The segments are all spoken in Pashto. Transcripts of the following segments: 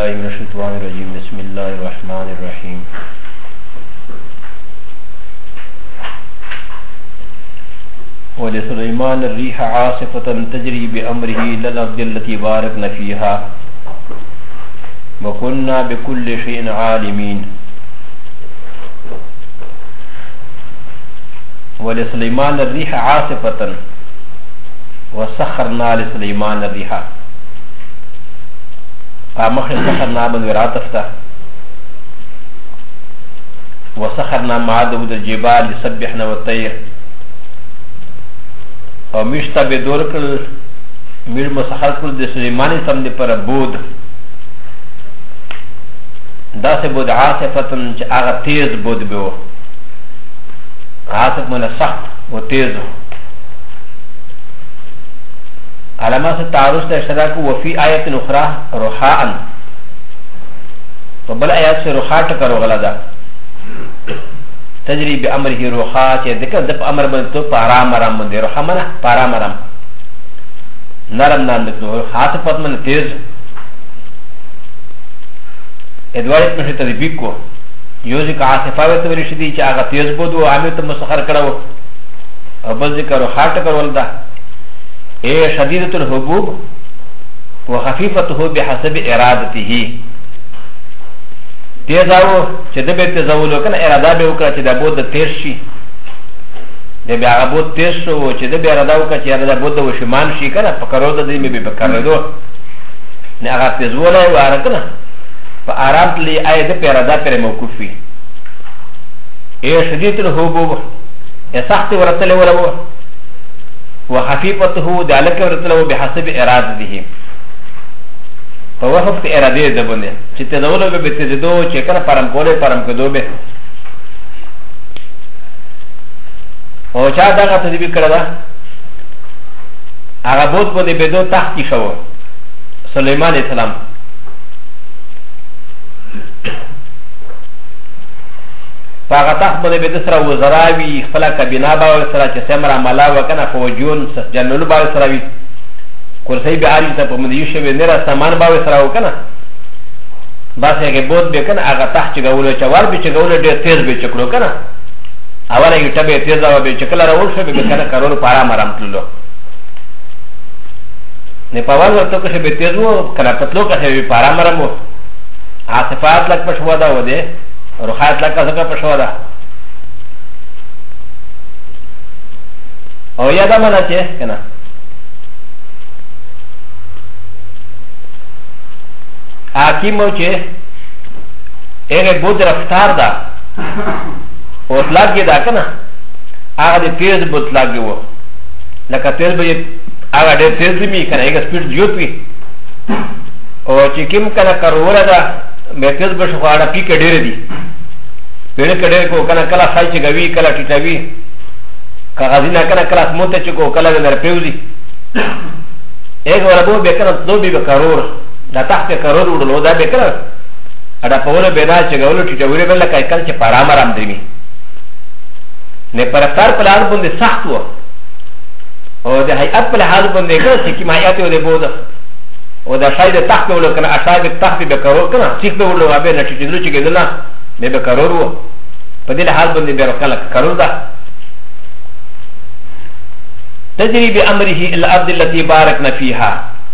بالله من الشيطان الرجيم بسم الله الرحمن الرحيم ولسليمان الريح عاصفة تجري بأمره إلى الأرض التي باركنا فيها وكنا بكل شيء عالمين ولسليمان الريح عاصفة وسخرنا لسليمان الريح فمخ سخرنا من وراتفتا وسخرنا مع داود الجبال يسبحنا والطير او مشتا بدور کل میر مسخر کل د سلیمانی سم دی پر بود دا سے بود عاصفتن چه آغا تیز بود بیو عاصف من سخت و تیز علامہ سے تعرض تا اشتراکو وفی آیت اخرى رحاءن و بل آیات سے رحاء تکر غلا دا تجري بأمره روحا چه دکر دپ امر بندتو پارام رام بنده روحا منا پارام رام نرم نام دکنو حاصفت من تیز ادوارت مشه تدبیق کو یوزی که عاصفاوی تولی شدی چه آغا تیز بودو آمیو تا مسخر کرو او بل ذکر روحا تکر ولده اے شدیدت الحبوب و خفیفته بحسب ارادته تیز آو چه ده بیت تیزاولو کنه اراده بی وکره چه ده بود ده تیز شی ده بی آغا بود تیز شو چه ده بی اراده وکره چه اراده بود ده وشمان شی کنه پکرو ده دیمی بی بکردو نه آغا تیزوله و آره کنه پا آرام تلی آیه ده پی اراده پر موقوفی اے شدیدت الحبوب اے سخت ورطله ولو وخفيفته دالك ورطله بحسب ارادته فوقفت اراده دبنه چې تدولو به بتزدو چې کنه پرم کوله پرم کدو به او چا دغه تدبیر کړه دا هغه بوت په دې بدو تخت کې شو سليمان عليه السلام فاغه تخت باندې به سره وزراوي خپل کابینه باور سره چې سمرا ملا وکنه فوجون جنرال باور سره وي کرسی به عالی ته په مدیو شوی نه را سامان باور سره وکنه بس هغه بود به کنه هغه تخت چې غولو چوار به چې غولو ډېر تیز به چکلو کنه اوله یې ټبه تیز او به چکل راول شو به کنه کارول پارا مرام تللو نه پاول ورته که به تیز وو کنه پتلو که به پارا مرام وو عاصفات لک پښوا دا و دې روحات لکه څنګه پښوا ده او یاده مله چې کنه حکیمو چې هغه بود رفتار ده او اطلاق یې ده کنه هغه د تیز بود اطلاق وو لکه تیز به هغه ډېر تیز می کنه هغه سپیډ زیات وي او چې کوم کنه کاروله ده به تیز به شو اړه پی کې ډېر دي پیړ کې ډېر کو کنه کله خای چې غوي کله ټیټوي کاغذی نه کنه کله موته چې کو کله نه پیوزي هغه وربو به کنه دو به کارور دا تحت کارور وړلو دا به کنه اډه په ول به دا چې غولو ټیټوي بل کای کله چې پارام رام دی نه پر افطار په لار باندې سخت وو او د هيئت په لحاظ باندې کنه چې مایات ولې بوده او دا شاید تحت ولو کنه اشاد تحت به کارور کنه چې به ولو به نه ټیټلو چې ګدلا نه به کارور وو په دې لحاظ باندې به کله کارور ده تجري بأمره إلى الأرض التي باركنا فيها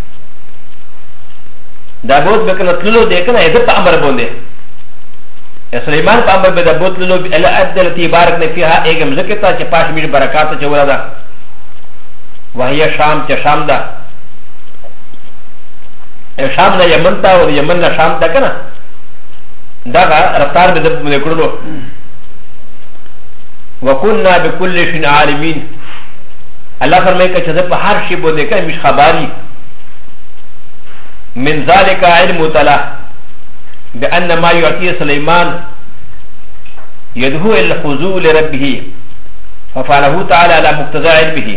دا بود بکنه تلو دیکنه ایده پا امر بونده سلیمان پا امر بده بود تلو إلى الأرض التي باركنا فيها ایگم ذکرتا چه پاش میر برکاتا چه ورده وهي شام چه شام ده شام نه یمن تا و یمن نه شام تا کنه دا رفتار بده بده کرلو وكنا بكل شيء عالمين الله فرمائے کہ چیزیں پہ ہر شی بودے کہ مش خباری من ذلك علم تعالی بان ما يعطي سليمان يدعو الى الخضوع لربه ففعله تعالى على مقتضى علمه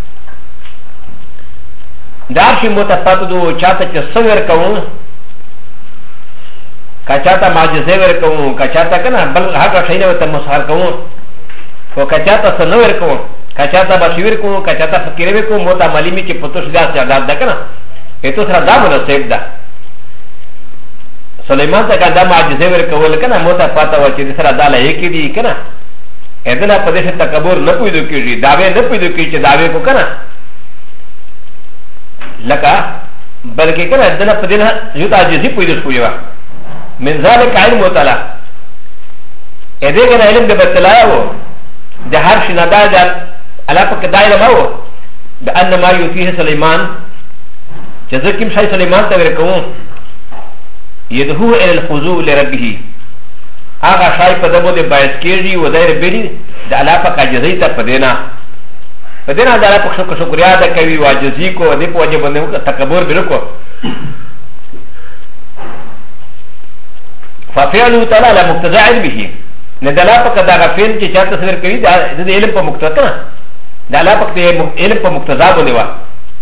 دار شی متفاتدو چاہتا چه سور کون کا چاہتا معجزے ور کون کا چاہتا کنا بل حقا شینے وتا مسحر کون و کا چاہتا سنور کون کچاتا بشویر کو کچاتا فکرے کو موتا ملیمی کی پتوش گاس جاگات دا کنا ایتو سرا دا مناسب دا سليمان ته کنه معجزه ورکول کنه موته پاته و چې سره داله یې کړي کنه ادنا پدې تکبر نه پویدو کیږي داوی نه پویدو کیږي چې داوی کو کنه لکه بلکې کنه ادنا پدې نه یو تعجزي پویدو شوی و من ذلك علم تعالی اده کنه علم د بتلا و د هر شي نه دا الله په کدايه ما و بان ما يوتيه سليمان چې ځکه شای سليمان ته ورکوم يدهو الى الخضوع لربه هغه شای په دغه د باعث کېږي و دایر بیري د الله په کاجزي ته پدینا د الله په شکریا ده کوي واجزي کو د په وجه باندې تکبر برکو ففعلوا تعالى على مقتضى علمه ندلا په کدا غفل چې چا تصویر کوي د علم په مقتضا کنه د الله په علم په مقتضا باندې وا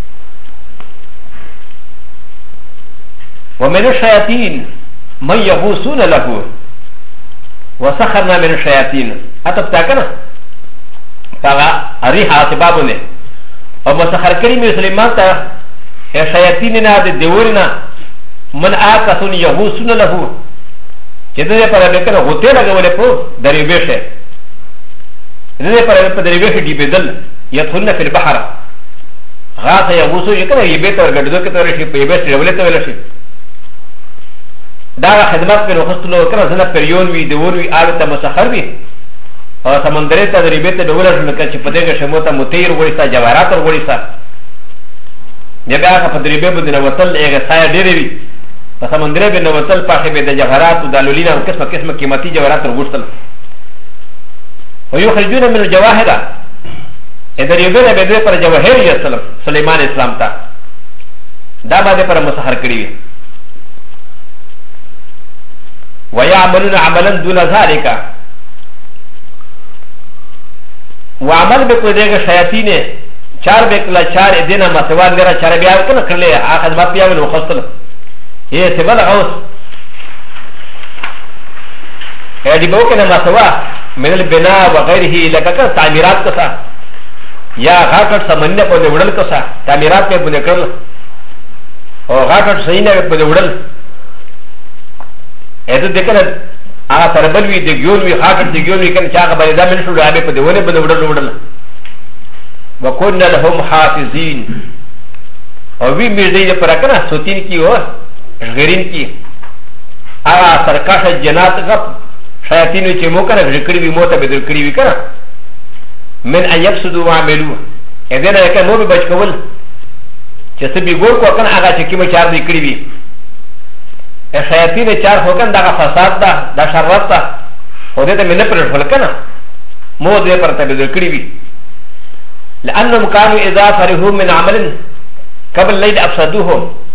ومن الشياطين من يغوصون له وسخرنا من الشياطين اتبتا کنه فغا اريحا سبابونه او مسخر كريم سليمان تا الشياطين نا د دیورنا من آکسون يغوصون له چې دې پر دې کنه هوته لګولې په دریوبه شه دې پر په دریوبه شه دی بدل يدخلن في البحر غاث يغوصو يکنه يبه تر ګډو کې تر شي په يبه ولې ته ویل شي دا خدمت پر وختلو کنه زنه پریون وی دیور وی آل ته مسخر وی او سمندر ته دریوبه ته ډول شنه چې په دې شموته متیر وړي تا جواهرات وړي تا دغه په دریوبه باندې وتل هغه سایه ډېری وی په سمندر باندې وتل په به د جواهرات او د لولینا او قسمه قیمتي جواهرات ورغوښتل او یو خرجونه من الجواهر اذا يبنى بدر پر جواهر السلام سليمان اسلام تا دا باندې پر مسخر کړی وی ويعملون عملا دون ذلك وعمل بكذا شياطين چار بكلا چار دينا ما سوال غير چار بیا کنه کړلې اخذ ما بیا ونه خپل هي سبل غوث ادي بو کنه ما سوا من البناء وغيره لکه تعمیرات کسا یا غاټ سمنه په وړل کسا تعمیرات په بده کړل او غاټ سینه په وړل اته دکنه هغه تربل وی د ګیون وی غاټ د ګیون وی کنه چې هغه باندې ځامن شو هغه په دونه په وړل وكنا لهم حافظين او وی میرزي پر کنه سوتین کی او غیرین کی هغه سرکاش جنات غب شیاطین چې مو کنه ذکر وی موته بدل کړی وی کنه من ان يفسدوا وعملوا اذن کنه مو به بچ کول چې سبي ګور کو کنه هغه چې کیمه چار دی کړی وی شیاطین چار هو کنه دا فساد دا دا شرط دا هو دې ته منه پر فل کنه مو دې پر ته بدل کړی وی لانهم كانوا اذا فرحوا من عمل قبل الليل افسدوه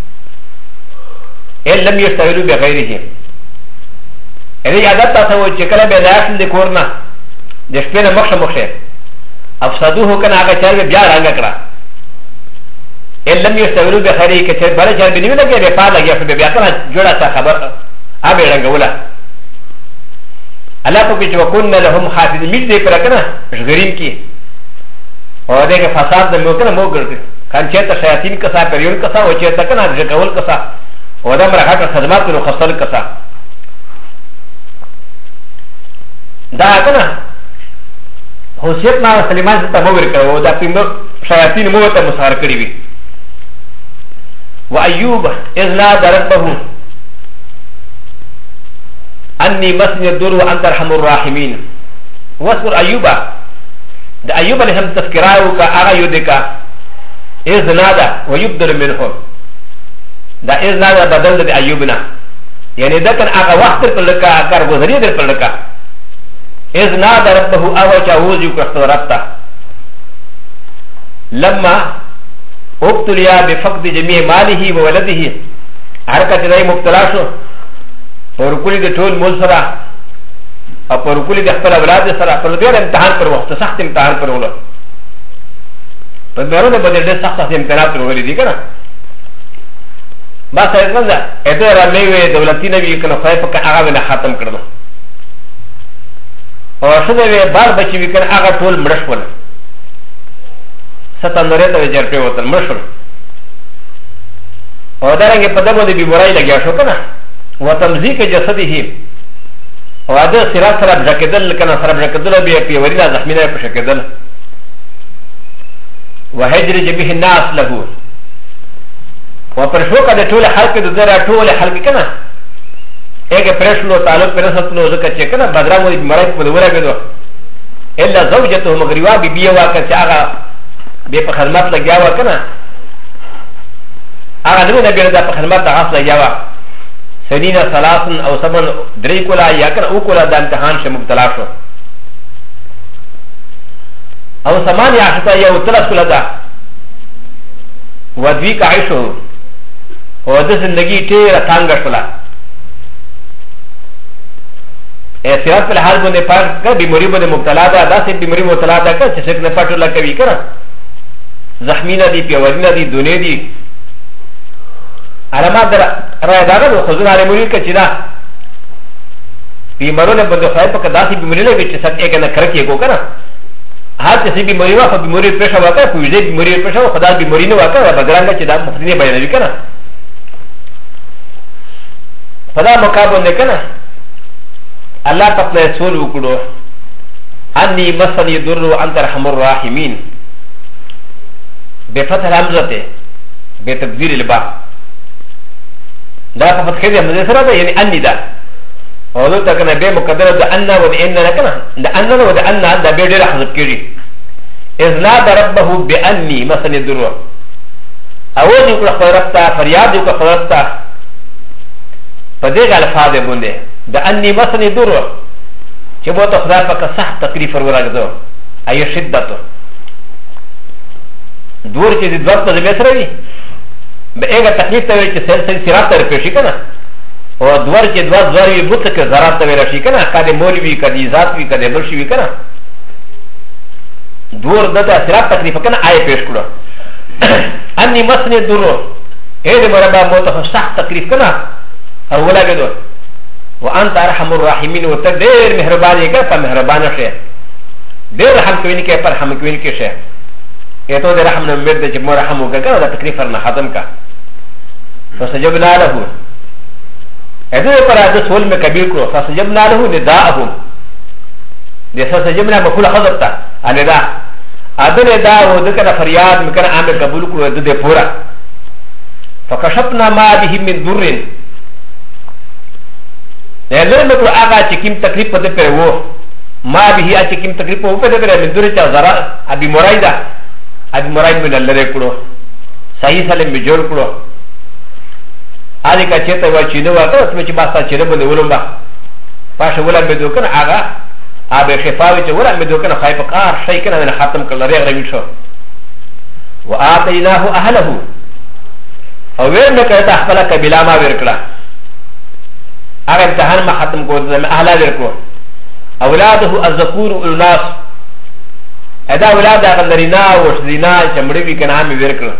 ان لم يشتغلوا بغيره اذا عادت تاسو چې کله به داخل د کورنا د شپې نه مخه افسدوه کنه هغه چار بیا رنګ کړه ان لم يشتغلوا بغيره کې چې بل چار بنوي لګي به پا لګي په بیا کنه جوړه تا خبر اوبه رنګوله الله په چې وکونه لهم حافظ مې دې پر کنه غریم کې او دغه فساد د موکنه مو ګرځي کان چې ته شیاطین کسا پریون کسا او چې ته کنه ځکول کسا او د مرغه خدمات نو خپل کسا دا کنه حسیت ما سلیمان ته مو ورکړو دا پینځه شیاطین مو ته مسار کړی وي و ایوب اذ لا دربه انی مسنی الدر وانت ارحم الراحمین واذكر ایوب د ایوب علیه السلام تذکرہ وکا هغه یو دکا اذ نادا ويبدل منهم دا اذ نادا بدل د ایوب نه یعنی دا کن هغه وخت پر لکا کارګزاري در پر لکا اذ نادا ربه او چاوز یو کړه ربتا لما ابتلیا بفقد جميع ماله وولده حرکت دای مبتلا شو اور کلی د ټول مول سره او پر کلی د خپل اولاد سره پر ډېر امتحان پر وخت سخت امتحان پر وله په دغه باندې ډېر سخت امتحانات ورغلي دي کنه با څنګه ده اته را مې دولتي نبی کنه خای په هغه نه ختم کړو او څه دی بار بچي وکنه هغه ټول مړشول ستندره ته جرپه وتل مړشول او دا رنګ په دغه د بیماری لګیا شو کنه وتمزيق جسده وهذا سراب سراب جاكدل كان سراب جاكدل بيورينا زحمينا بشكدل وهجر جميع الناس له وپرشوكا ده طول حلق ده در طول حلق كنا اگه پرشلو تعلق پرسطلو ذكا چه كنا بدرامو دي مرائب مدورا گدو إلا زوجته مغريوا ببيه واكا چه آغا بي پا خدمات لگياوا كنا آغا نمو نبي رضا پا خدمات غاس لگياوا سنين ثلاثن او سبن دري كولا يا كنا او كولا دا امتحان شه مبتلا شو او سمان يعشتا يو تلس كولا دا ودوی کا عیشو و د زندگی تیره تانگا شولا احتیاط پر حال بنده پاک که بیماری بنده مبتلا دا دا سی بیماری مبتلا دا که چه سک نپاٹو لکوی کرا زخمینا دی پیورینا دی دونه دی علامات در رای داغا دو خضور آلی مولی که چی دا بیمارون بنده خواهی پاک دا سی بیماری لگی چه سک ایک نکرکی کو کرا هر کسی بیماری وا خو بیماری پیش واقع کوجه بیماری پیش وا خدا بیماری نه واقع بدرنګ چې دا مفتی بیانوي کنه خدا مقابل نه کنه الله تعالی رسول وکړو اني مسني ضر وانت ارحم الراحمين بفتح الهمزه بتقدير الباء دا په فتح دې همزه سره ده یعنی اني دا او دو تکنه به مقدره ده ان و ده ان نه کنه ده ان و ده ان ده به ډیر حذف کړي اذ نادى ربه باني مسني ضر اول یو کړه خبرتا فریاد یو کړه خبرتا په دې الفاظ باندې ده اني مسني ضر چې مو ته خدای په سخت تکلیف ورغځو اي شدت دور چې د ضرب ته به سره وي به هغه تکلیف ته چې سل سرات تر پېښی کنه و دوار چې دوار دوار وي بوت کې زرات ته ورشي کنه کله مولوي کله ذات وي کله برشي وي کنه دور دته سرات تکلیف کنه آی پیش کړو اني مسني درو اې دې مربا موته سخت تکلیف کنه او ولاګدو وانت ارحم الراحمين وتدير مهرباني کې په مهربانه شه ډېر رحم کوي کې پر رحم کوي کې شه اته دې رحم نه مې دې چې مو رحم وکړه دا تکلیف نه ختم کا فسجبنا له هذا پر هذا سول میں کبیر کرو فسجبنا له نداءهم جیسا سجبنا مفعول حذف تا النداء ادن نداء و ذکر فریاد مکن عام قبول کرو د پورا فکشفنا ما به من ضر لن مکو اغا چکیم تکلیف پد پر وہ ما به ا چکیم تکلیف وہ پد پر من ضر چا ذرا ابي مرائد من الله کرو صحیح سلام می جوړ کرو ادي کا چته و چینه واته اسمه چې باسا چیرې باندې ولومبا پاشه ولا به دوکن اغا ابه شفاوي چې ولا به دوکن خای په کار شي کنه ختم کړل ری غوي شو واتیناه اهله او ور نه کړه خپل قبيله ما ورکړه هغه امتحان ما ختم کو د اهله ورکړو اولاده الذکور الناس ادا اولاد هغه لرینا او شذینا چمړي وی کنه مې ورکړه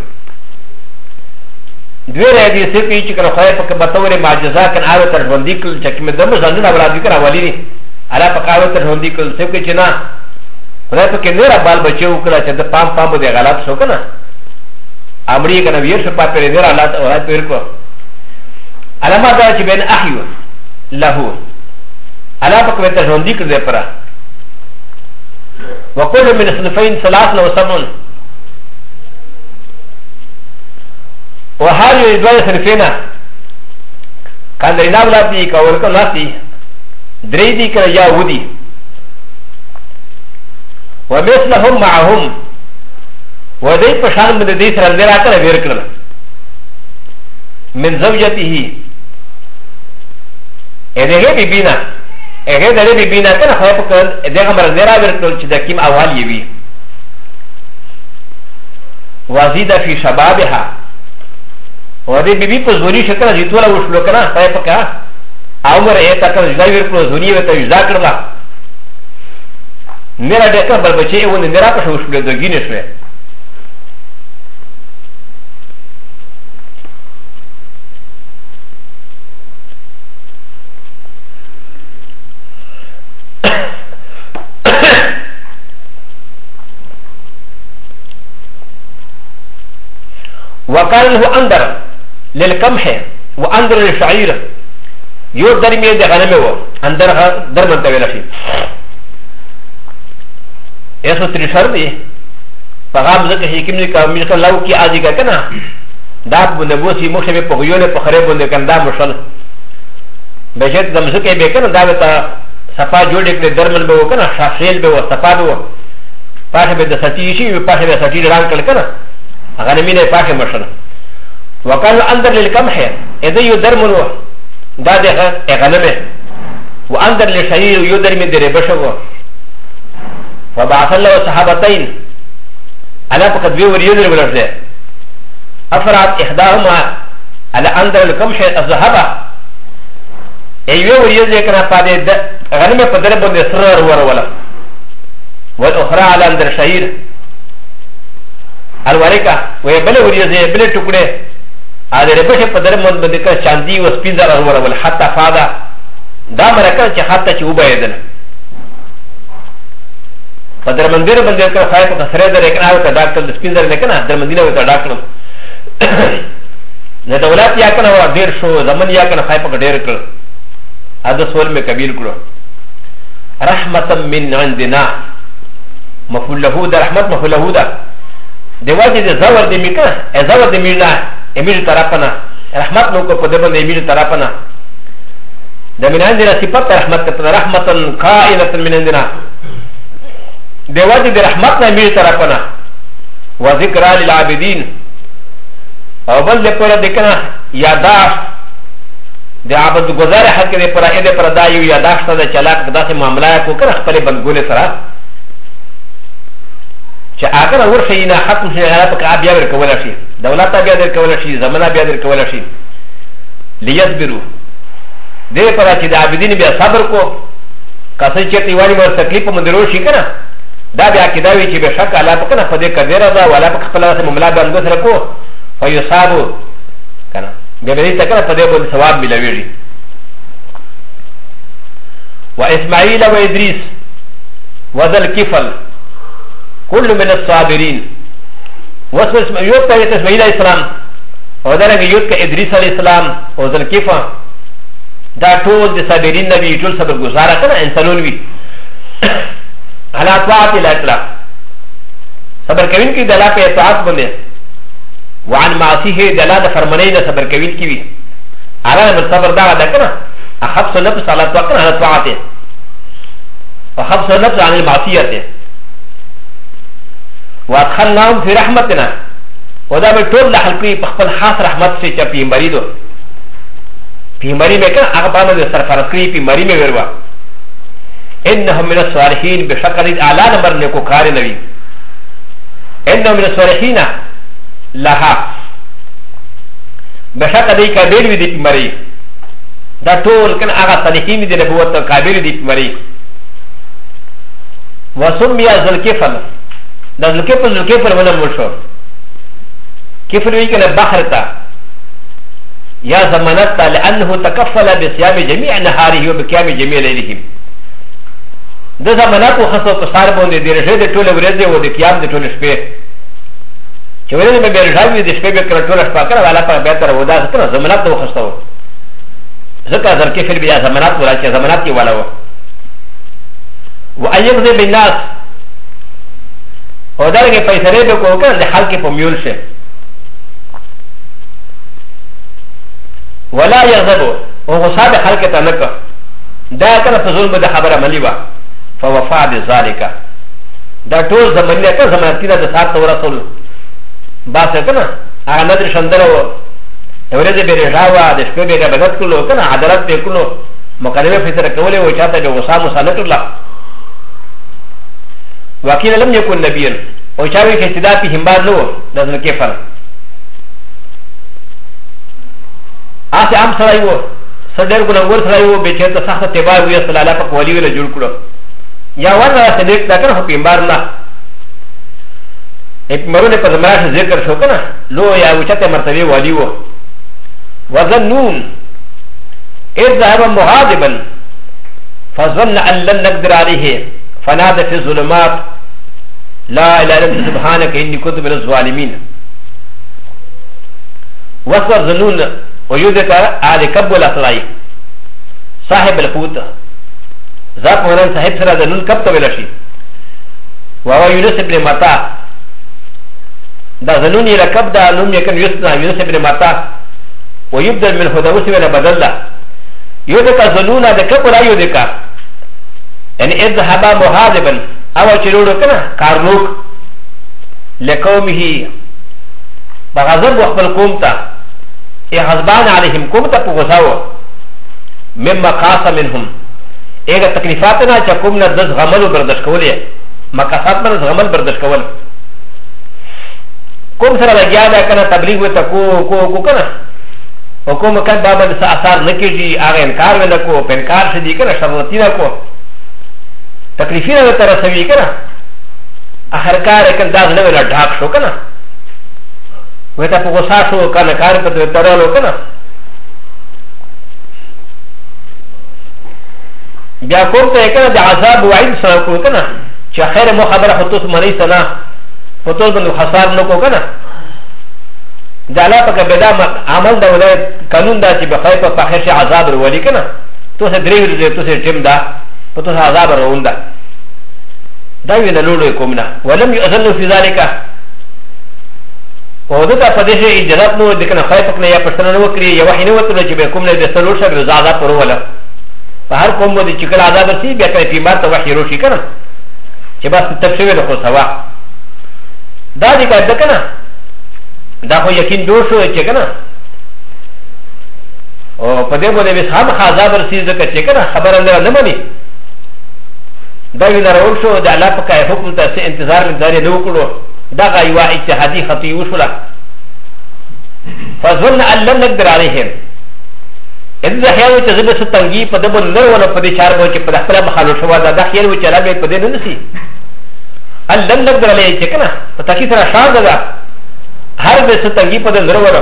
دوی راځي سپی چې کنه خای په بتوره معجزه کنه اوره تر باندې کل چې مې دمو ځانونه اولاد ذکر اولی دي الا په کاوه تر باندې کل سپی چې نه خدای په کې نه بال بچو کړه چې د پام دې غلط شو کنه امري کنه ویر شو په پرې نه حالات اولاد پیر کو علامه دا چې بین احیو له الا په کې تر باندې کړه پره وكل من صنفين ثلاث وسبعون وهذا يدوي صنفينا كان لنا ولادي كوركم ناسي دريدي كان يهودي ومثلهم معهم وذي بشان من ذي سر النرا كان ويركل من زوجته اذا بيبينا اذا بيبينا كان خايف كان اذا امر النرا ويركل تدكيم اول يبي وزيد في شبابها و د بی بی په زوري شکل چې ټول وشلو کنه پای پکا عمر یې تا کړ ځای ورکړو زوري وته ځا کړلا میرا ډکه بل بچي ونه میرا په وشلو د ګینې شوه وقال له اندر للقمح واندر للشعير یو درمی د غنمه و اندر درمن ته ویل شي ایسو تری شر دی پیغام ځکه چې کوم کا مې کلاو کې اځي کا کنه دا بنده بوسي مخه په پغیونه په خره باندې کنده مشل بجت د مزکه به کنه دا ته صفا جوړ کړي درمن به وکنه شاشیل به و صفا به پاشه به د سټی شي پاشه به سټی ران کړ کنه هغه مینه پاشه مشل وقال اندر للقمح اذا يدرمن دا ده غنمه واندر للشعير يدرمن در بشو وبعث الله صحابتين على فقد بيور يدرم له افراد احداهما على اندر القمح الذهب ايوه يدرم كان فاد غنمه قدر بند سرر ولا والاخرى على اندر الشعير الورقه ويبل وريزه بل ټوکړه هذا ربشه قدر من بدك شاندي وسبيزر ولا حتى فادا دا مرکه چې حتی چې وبایدل قدر مندر بندر کا خای په سره در اکناو ته ډاکټر د سپیزر نه کنه در مدینه وته ډاکټر نه دولت یا کنه ور ډیر شو زمن یا کنه خای په ډیر کړ اده سوال می قبیل کړو رحمتا من عندنا مفعول له ده رحمت مفعول له ده دیواجه د زور د میکا زور د مینا امیر طرفنا رحمت نو کو په دبن امیر طرفنا د من عندنا صفات رحمت ته رحمتا قائله من عندنا دیواجه د رحمت نه امیر طرفنا وذکر للعابدین او بل د پر د کنه یاداشت د عبادت گزار حق د پر اې د پر دایو یاداشت د چلاک داسې معاملې کو کړ خپل بندګول سره چې اگر ورشي نه حق شي غلط کا بیا ور کول شي دولت بیا در کول شي زمانہ بیا در کول شي لیصبروا دې پر چې د عابدین بیا صبر کو کسې چې تیواری ور تکلیف مندرو شي کنه دا بیا کیداوی چې به شک الله پکنه په دې کډیره دا ولا په خپل سره معاملې باندې سره کو فیصابو کنه بیا دې تکره په دې باندې ثواب ملويږي و اسماعیل و ادریس وذل کفل كل من الصابرين واسم يوت اسماعيل عليه السلام ودرك يوت ادريس عليه السلام وذل كيفا دا طول د صابرين نبي طول صبر گزاره کنه انسانون وی على طاعت الاطلاق صبر کوین کی دلا په اطاعت باندې وعن معصيه دلا د فرمانین صبر کوین کی وی علامه صبر دا ده کنه اخبص نفس على توقن على طاعته وخبص نفس عن المعصيه وادخلناهم في رحمتنا ودا به ټول د خلقي په خپل خاص رحمت سره چې پیغمبري دو پیغمبري مې کنه هغه باندې سرفرض کړی پیغمبري مې وروا انهم من الصالحين بشکل اعلی نمبر نه کو کار نه وي انهم من الصالحين لها بشکل دې قابل وي د پیغمبري دا ټول کنه هغه صالحین دي نبوت قابل دي پیغمبري وسمي ذل كفل دا ذلكفر ولا مشهور كفر ويكن بحرتا يا زمانتا لانه تكفل بصيام جميع نهاره وبقيام جميع ليله دا زمانات وخصو قصار بوندي دي رجل دي طول ورزي و دي قيام دي طول شپه چه ورزي میں برجاوی دي شپه بكرا طول شپه کرا والا پا بہتر ودا سکنا زمانات وخصو ذكر ذلكفر بيا زمانات ولا چه زمانات کی والا و و ايقظي بالناس او دارنگه پیسره بکو کنه ده خلق پا میول شه ولا یغضبو او غصاب خلق تا نکا دا کنه پا ظلم ده خبر عملی با فوفا بذالکا دا طول زمانی کنه زمانتی ده سار تو رسول باسه کنه اگه ندر شندره و ورزه برجاوه ده شپه بیگه بدت کلو کنه عدالت بیکنو مقدمه فیسره کوله و چاہتا ده غصاب مسانت الله وكيل لم يكن نبيا وشاوي كاستداء في همبار نو نزل كفر آسي عام سرايو سدر گناغور سرايو بچهت سخت تبار ويا سلالا پا قولي ويلا جول کرو یا وانا سدر داکر ہو پیمبار نا ایک مرون پا زمراش ذکر شو کنا لو یا وچت مرتبه والیو وظنون اذ ذهب مغاضبا فظن ان لن نقدر عليه فنادى في الظلمات لا اله الا انت سبحانك اني كنت من الظالمين وصور ظنون ويذكر على كبول اصلاي صاحب الحوت ذات مولانا صاحب سرا دنون کب تولشی وهو يونس بن متا دا ظنون يركب دا نوم يكن يونس بن متا ويبدل من خدوس ولا بدل له يودكا ظنون دا كب لا يودكا يعني اذهب مهاذبا او چلوڑو کنا کارنوک لقومه بغضب وقبل قومتا غضبان عليهم قومتا بغضاو مما قاس منهم ايغا تكليفاتنا چا قومنا دس غمل و بردش کولی مقاصات من غمل بردش کول قوم سره لگیا دا کنا تبلیغ وتا کو کنا حکومت کد بابا دسا اثار نکیجی آغا انکار ونکو پنکار شدی کنا شرطی نکو تکلیفی نوتا رسوی کنا آخر کار اکن داز نوینا ڈھاک شو کنا ویتا پا غصا شو کنا کار پا ترالو کنا بیا کوم تا کنا دا عذاب وعید سنا کو کنا چا خیر مو خبر خطوس منی سنا خطوس بندو خسار نکو کنا دا لا پا بدا عمل دا ولای قانون دا چی بخیر پا پاخر شی عذاب رو ولی کنا تو سے دریو رزی تو سے جم دا پا تو سے عذاب رو دا دا وی نلوڑو کومنا ولم یؤذن فی ذالکا و دتا پدیش اجازت نو دکنا خیر پکنا یا پشتنا نو کری یا وحی نو تلو چی بے کومنا دستلوڑ شا بے زعذاب پرو ولا پا هر کوم بودی چکل عذاب رسی بیا کنی پیمار تا وحی روشی کنا چی باس تبشوی نخو سوا دا دی که دکنا دا خو یقین دور شو چی کنا او پا دی بودی بیس هم عذاب رسی دکا چی کنا خبر اندر نمانی دا وی نرول شو دا اللہ پا که حکم تا سی انتظار من داری نو کرو دا غایوا اجتحادی خطیو شولا فظن ان لم نقدر علیهم ان دا خیال وچه زبه ستنگی پا دبو نر ولا پا دی چار بوچه پا دخلا بخالو شوا دا خیال وچه علامه پا دی ننسی ان لم نقدر علیه چه کنا پا تاکی سر شار دا هر بے ستنگی پا دی نر ولا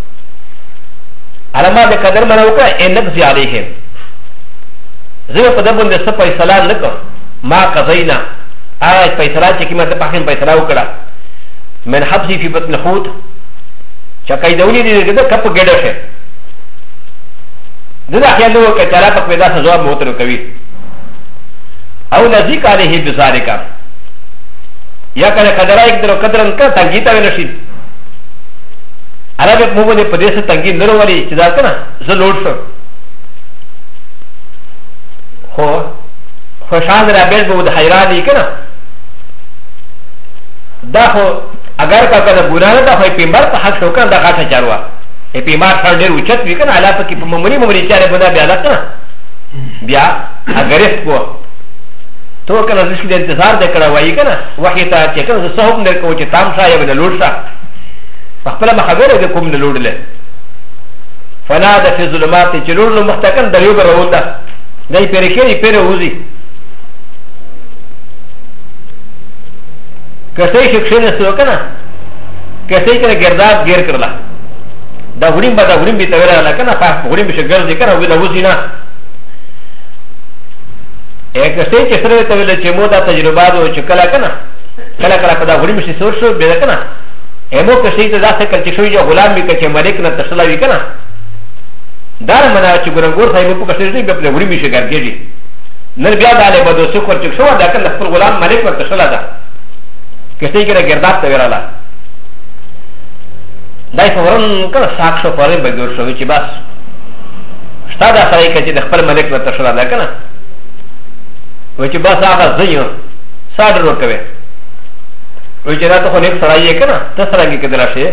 علامه دا قدر منو که این نقضی علیهم زبه پا دبو نر سپا اصلاح نکو ما قضینا آج پیسرا چه کما دا پاکن پیسرا وکڑا من حبسی فی بطن خود چا کئی دولی دی دا کپ گڑا شه دا خیال نو که چلا پک پیدا سزواب موتر کوي او نزیک علیه بزارکا یا کنه قدرہ ایک درو قدرن کا تنگی تا ونشید عرب مو باندې په دې څه تنگی نرو ولی چې دا کنه زه لوډ شو خو خوشحال را بیل به د حیرانی کنه دا خو اگر کا کنه ګورانه دا خو پیمبر په حق شو کنه دا غاټه چاروا ای پیمار سره ډیر اوچت وی کنه علاوه کې په ممری چاره بنا بیا دا کنه بیا اگرست کو تو کنه رسک د انتظار د کړه وای کنه وحی ته چې کنه زه هم در کو چې تام شای بل لوډ شا خپل مخبره د کوم لوډ له فنادى في الظلمات چلوړ مختکن دریو برول دا دای پرې کې پرې وځي کسې شخصنه سو کنه کسې کنه ګرداب غیر کړلا دا غړیم به دا غړیم به تویل نه کنه په غړیم به ګرځي کنه وی دا وځي نه یک کسې چې سره تویل چې مو دا تجربه او چې کلا کنه کلا کلا په دا غړیم شي سور شو به کنه امو کسې ته دا څه کړي چې یو غلام به کې ملک نه تسلا وی کنه دا منا چې ګورنګور صاحب په کسې دې په غړیم شي ګرځي نن بیا دا له بده څه خور چې شو دا کنه خپل غلام ملک نه تسلا ده کسې کې ګرداب ته وراله دای فورن کنه ساک شو پاره بګور شو چې بس شتا دا سړی کې د خپل ملک نه تشلا ده کنه و چې بس هغه زیو ساډ ورو کوي و چې راته خو نیک سړی یې کنه ته سره کې کېدل شي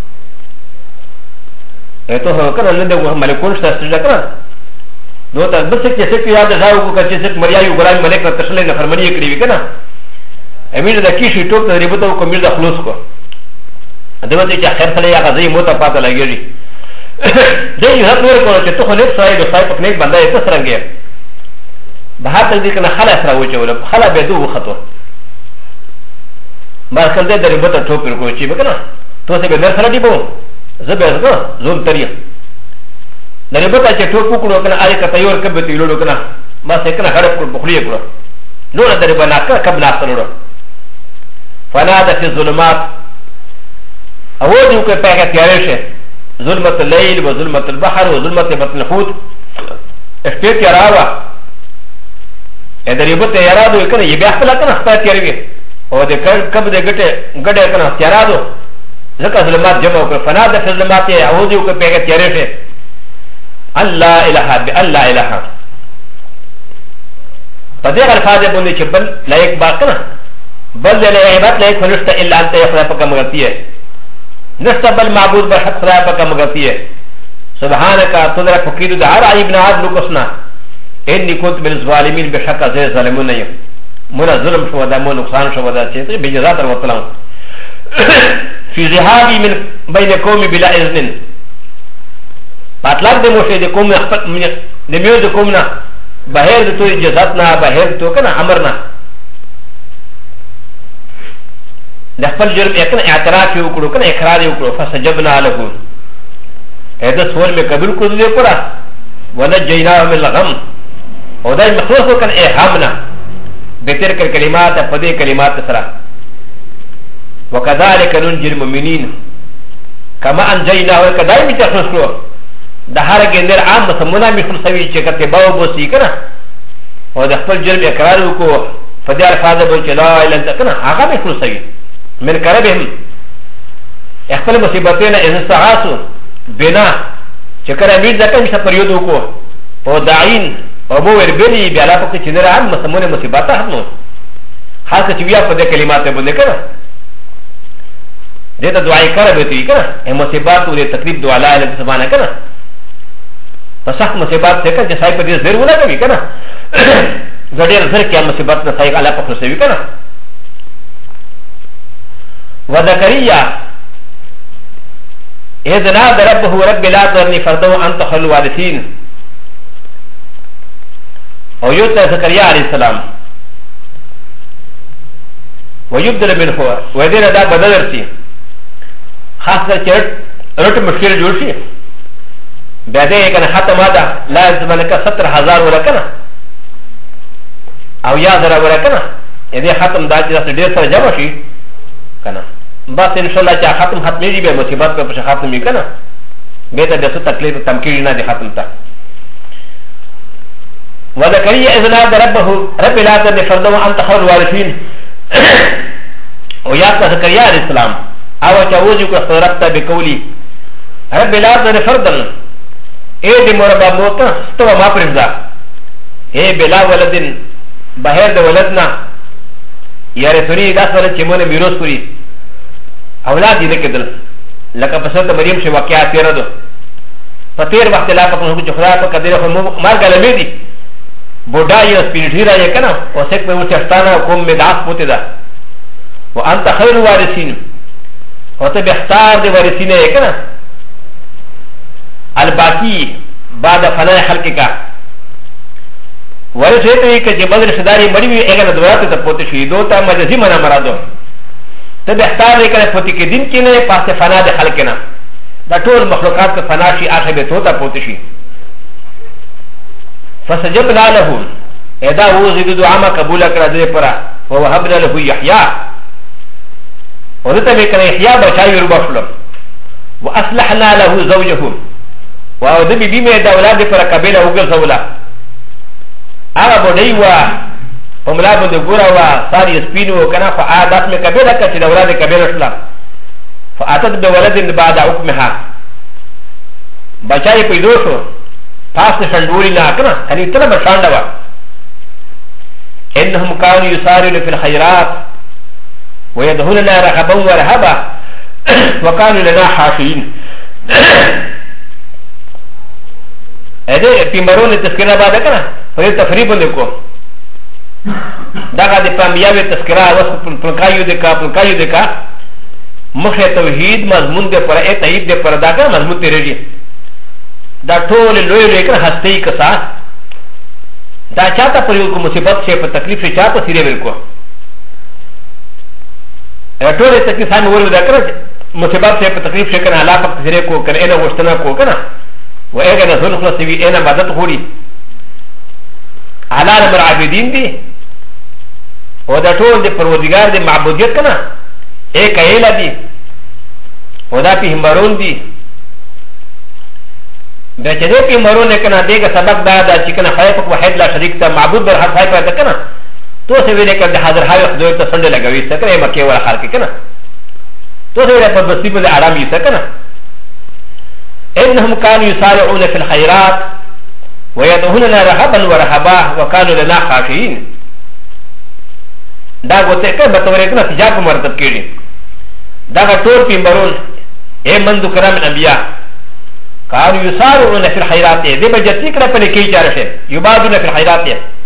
ته هو کنه نن د ملکون شته څه کنه نو ته بس کې څه یاد راو کو چې څه مریا یو ګران ملک نه تشلا نه فرمانی کړی وی کنه امیر د کیشي ټوپ ته ریبته کو میر د خلاص کو دغه چې اخر سره یا غزي موته پاته لګیږي دې یو هڅه ورکړه چې ته خو نه صاحب صاحب په نیک بنده یې څنګه به هغه دې کنه خلاص راوچول خلا به دوه خطو ما کله دې ریبته ټوپ ورکو چې بکنه تو څه به در سره دی بو زبر زوم تریه ریبته چې ټوپ وکړو کنه آی کته یو کبه تی لولو کنه ما څه کنه هړپ کړ بخلی کړو نو درې بنا کب لا سره فنادى في الظلمات أودي كفاية تيارشه ظلمة الليل وظلمة البحر وظلمة بطن الحوت سپیت یراوا ا د ریبت یرادو کنه ی بیا خپل کنه سپیت یروي او د کب د ګټه کنه یرادو ځکه ظلمات جمع وکړه فنا د ظلمات اعوذ وکړه پیګه تیرې شه الله اله بالله اله په دې الفاظ باندې چې بل لایق باکنه بل له عبادت لایق نشته الا انت خدای په کوم غلطیه نشته بل معبود به حق خدای په کوم غلطیه سبحانك تدرك فقير دعار ابن عاد لوكسنا اني كنت من الظالمين بشك زي ظالمون يوم من الظلم شو ودا مو نقصان شو ودا شيء بجزات الوطلان في ذهابي من بين قوم بلا اذن اطلاق دي موشي دي قوم نميو دي قومنا بهر دي تو جزاتنا بهر تو كنا امرنا نخبل جرم اكنا اعتراف يوكرو كنا اقرار يوكرو فسجبنا له هذا سؤال من قبل كل ذي قرى ونجيناه من الغم وذا المخلوق كان إيهامنا بتلك الكلمات فدي كلمات سرا وكذلك ننجي المؤمنين كما أنجيناه كذلك تخلصوا دهار جندر عام مسمونا مثل سوي كتباو بوسي كنا وذا خپل جرم اقرار وکو فدي الفاظ بوچ لا اله الا كنا هغه مثل سوي من كربهم خپل مصیبتونه استغاثوا بنا چکر امیر ځکه چې پریود وکړو او داعین او مو وربلی بیا لا پکې چې نه راځم مسمونه مصیبت هم خاصه چې بیا په دې کلمات باندې کړه دې ته دعای کړه به تی کړه هم مصیبت او دې تکلیف دعا لا اله سبحانه کړه پس هغه مصیبت څخه چې صاحب دې زیر ولا کوي کړه غډیر زر کې مصیبت نه صاحب الله په خصوصي کړه وذکریا إذ نادى ربه رب لا تذرني فردا وأنت خير الوارثين أو يؤتى زكريا عليه السلام ويبدل منه ويدير دا بدلرتي خاصة رت مشكلة جوشي بعدين كان حتى ماذا لا يزمنك 70,000 ولا كنا أو يازر ولا كنا إذا ختم داجي دير سر جمع شي كنا بس ان شاء الله چې ختم ختمېږي به مصیبت په پښه ختم وي کنه به ته د څه تکلیف تمکین نه دي ختم تا وذكريا اذ نادى ربه رب لا تذر فردا وانت خير الوارثين ويا زكريا عليه السلام او تعوذك ربك بقولي رب لا تذر فردا اي دي مربا موت استو ما فرزا اي بلا ولد بهر د ولدنا يرثني داس ولد چې مونږ میراث کړی اولاد دې کېدل لکه په سورته مریم شي واقعات تیر دو په تیر وخت لا په کوم خدا په قدر خو مارګ لمې دي بوډا یې سپیډی راځي کنه او څوک په وچستانه کوم مداس پوتې ده وانت خير الوارثين او ته بهتر دي وارثین یې کنه الباقی بعد فنا خلق کا ورثه ته کې چې بدر شداري مړی وي هغه دورات ته پوتې شي دوته مجازي منا مرادو ته بهتر دی کنه پوتې کې دین کې نه پاسه فنا د خلق نه دا ټول مخلوقات په فنا شي اخر به توتا پوتې شي فسجبنا له اذا وزد دعاء ما قبول کړه دې پرا ووهبنا له يحيى ورته به کنه يحيى بچای وربخلو واصلحنا له زوجه واو د بي مې د اولاد پر قبيله وګرځولا هغه بډای وا په ملا باندې ګورا وا ساري سپینو کنه په عادت مې قبيله کچې د اولاد قبيله شلا فاتت بولد بعد حكمها بچای پیدا شو پاس شندوري نه کنه ان تل بشانډوا انهم كانوا يسارعون في الخيرات ويدخلون رغبا ورهبا وكانوا لنا حاشين هذا تيمرون التذكره بعد كده فهي تفريب لكم دغه د پامبیاوي تذکرہ اوس پلکایو دکا مخه توحید مضمون د پر اتعید د پر داګه مضمون تیریږي دا ټول لوی لوی کړه هستی کسا دا چاته پر یو مصیبت شي په تکلیف شي چاته سیره ورکو ټول تکلیف هم ورو دا کړه مصیبت شي په تکلیف شي کنه علاقه سیره کو کنه نه وشتنه کو کنه و اګه نه ځل خلاص وی انا مدد خوري علال امر عابدین دي و دا ټول د پروردگار د معبودیت کنه ایک ایلا دي و دا پیغمبرون دي ب ج د ي في مرون كنا ديغا سبق دا چكنا حيفك وحيد لا شريك تا معبود بر حد حيفا دا كنا تو سويري كنا دا حضر حيف دوي تا سنده لگوي سكنا اي مكي ولا حال كنا تو سويري پر بسيب دا عرام يسكنا انهم كانوا يسارعون في الخيرات ويدعوننا رهبا ورهبا وكانوا لنا خاشعين دا گوته که بطوره كنا تجاب مرتب كيري دا طور في مرون اي منذ كرام الانبياء كانوا يسارعون في الخيرات دي بجتي كنا پلكي جارشه يبادون في الخيرات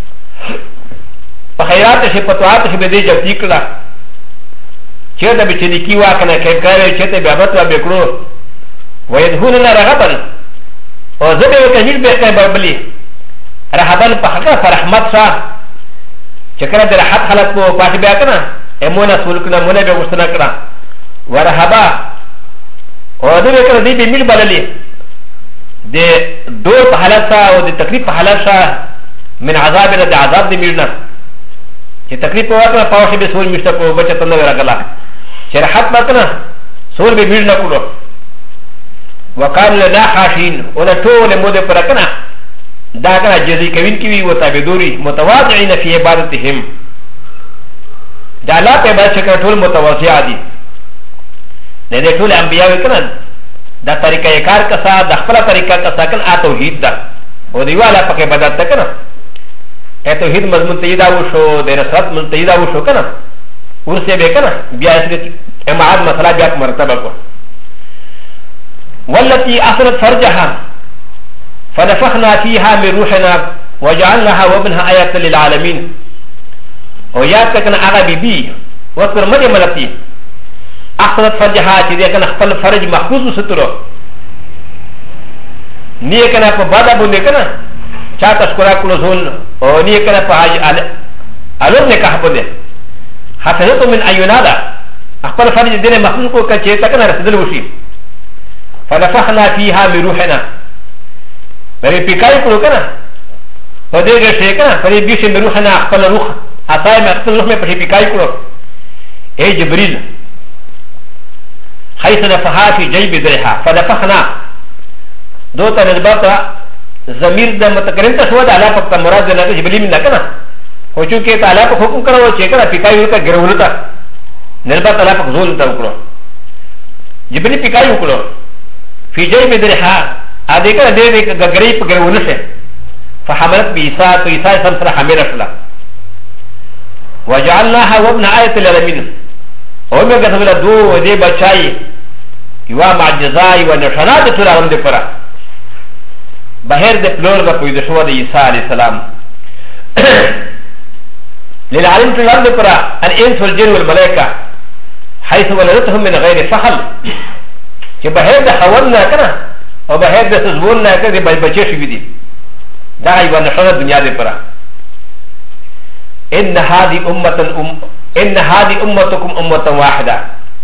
فخيرات شي پتوات شي بدي جتي كنا چه بچني کی واکنه کې کړي چې ته بیا بتوا بکړو ويدهوننا رغبا او زبه وکهیل به کې بربلي رهبا په حق فرحمت سره چې کړه د راحت حالت په پاتې بیا کنه امونه سول کنه مونږ به وستنه کړه ورهبا او دې کړه دې به مل بللي د دور په حالت سره او د تکلیف په حالت سره من عذاب نه د عذاب دې میرنه چې تکلیف په واقع پاوښي به سول میشته په بچته نه راغلا چې راحت وکنه سول به میرنه کولو وكان لنا خاشين ولا طول مود فرقنا دا كان جزي كوين كوي وتابدوري متواضعين في عبادتهم دا لا تبع شكل طول متواضع دي لدي طول انبياء كنا دا طريقه يكار كسا دا خپل طريقه كسا كن توحيد دا ودي والا پکې بدات کنا توحيد مضمون تيدا وشو د رسالت من تيدا وشو کنا ورسه به کنا بیا اسره امعاد مسئله بیا مرتبه کو والتي أثرت فرجها فنفخنا فيها من روحنا وجعلناها وابنها آية للعالمين وياتكنا أغا بيبي وذكر مدى ملتي أثرت فرجها تدي كان خپل فرج محفوظ سترو نيه كنا فبادا بنده كنا چاہتا شکرا کلوزون او نيه كنا فحاج علوم نکاح بنده حفظتو من أيونادا خپل فرج دين محفوظ کو کچهتا كنا رسدل وشي فنفخنا فيها من روحنا بري بكاي كلو كنا فدي شيء كنا فري بيش من روحنا اخفل روح اصاي ما اخفل روح में بكاي كلو اي جبريل حيث نفخها في جيب ذريها فنفخنا دوتا نسبتا ضمير ده متكرم تسود على فقط مراد ده جبريل من كنا هو چونکه تعالی کو حکم کرو چې کنا بكاي کا ګرولتا نسبت تعالی کو زول تا وکړو جبريل بكاي وکړو في جيب درها هذه كان ديك غريب غرونسه فحملت بإيسا فإيسا سمسر حميرة شلا وجعلناها وابن آية للمين ومن قسم الله دو ودي بچاي يوا معجزاي ونشانات تلالم دي فرا بحير دي پلور دا پويد شوا دي إيسا عليه السلام للعالم تلالم دي فرا الإنس والجن والملائكة حيث ولدتهم من غير فخل چې بهر د خول نه کنه او بهر د سزبون نه کنه د بچی شي دي دا ایو نه دنیا دې پره ان هذه امتكم امه واحده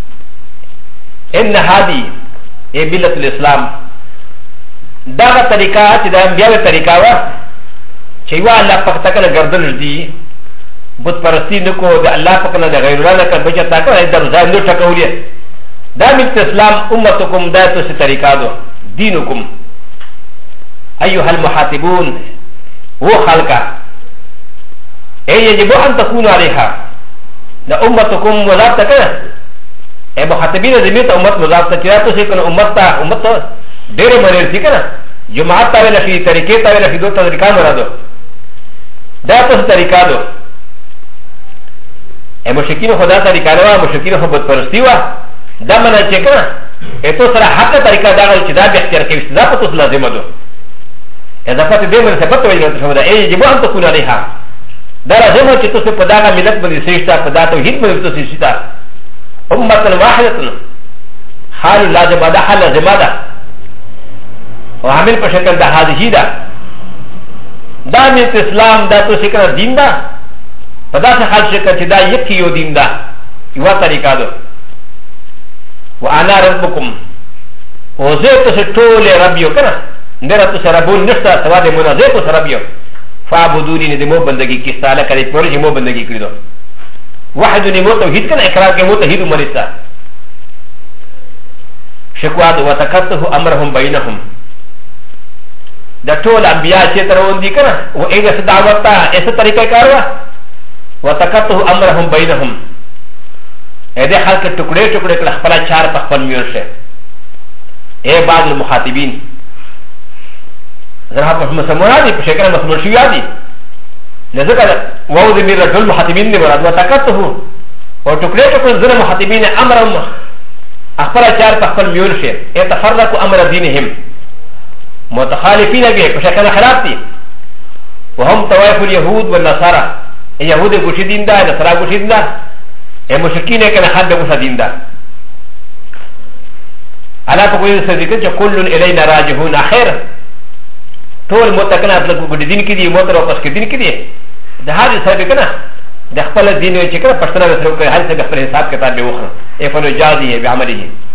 ان هذه ای ملت الاسلام دا طریقہ چې د انبیاء طریقہ وا چې وا الله پاک تکله گردن دي بت پرستی نکو د الله پاک نه د غیر الله نه کړه بچا تکله در ځان نو ټکولې دا من الاسلام امتكم داتو سي طريقه دو دينكم ايها المحاتبون هو خلقا اي يجب ان تكونوا عليها دا امتكم مضاف تكنا اي محاتبين زميت امت مضاف تكياتو سي كنا امت دير مرير سي كنا جماعت تاويلا في طريقه تاويلا في دو طريقه مرادو داتو سي طريقه دو اي مشركين خدا طريقه دو مشركين خبت پرستيوا دا منا چې کنه اته سره حق طریقه دا چې دا به اختیار کوي دا په تاسو لازم ده اضافه دې من ثبت وایي نو څه ده ای یجب ان تكون عليها دا لازم چې تاسو په دا ملت باندې سېشتا په دا توحید باندې تاسو سېشتا امه واحده حال لازم ده حال لازم ده او عامل په شکل د حاضری ده دا من اسلام دا تاسو کنه دین ده په دا څه حال شکل چې دا یک یو دین ده یو طریقه ده وانا ربكم وزيت ستول ربيو كنا نرى تسربون نشتا سواد منازيت سربيو فعبدوني ندمو بندگی کستا لکه پروژه مو بندگی کړو واحد نمو توحید کنه اقرار کې مو توحید مرستا شکوا دو وتکته امرهم بینهم د ټول انبیا چې ترون دي کنه او ایګه دعوت ته ایسه طریقه کاروا وتکته امرهم بینهم اې دې خلک ټوکړې ټوکړې کړه خپل چار په خپل میور شه اے بعض المخاطبین زرا په مسلمانان دي په شکل مسلمان شو یادي لذلك وو دې میر ټول مخاطبین دي مراد وتکته او ټوکړې ټوکړې زره مخاطبین امرهم خپل چار په خپل میور شه اتفرقوا امر دینهم متخالفين به بشكل خلاف دي وهم طوائف اليهود والنصارى اليهود غشيدين دا نصارى غشيدين دا المشركين كان حد غشيدين دا على فقول الصديق كل الينا راجعون اخر طول متكنا اطلق غدين كدي موتر واپس كدين كدي ده هذا سبب كنا ده خپل دين چې کړه پښتنه وسره کوي هر څه خپل حساب کتاب به وخره افنو جازي بعمله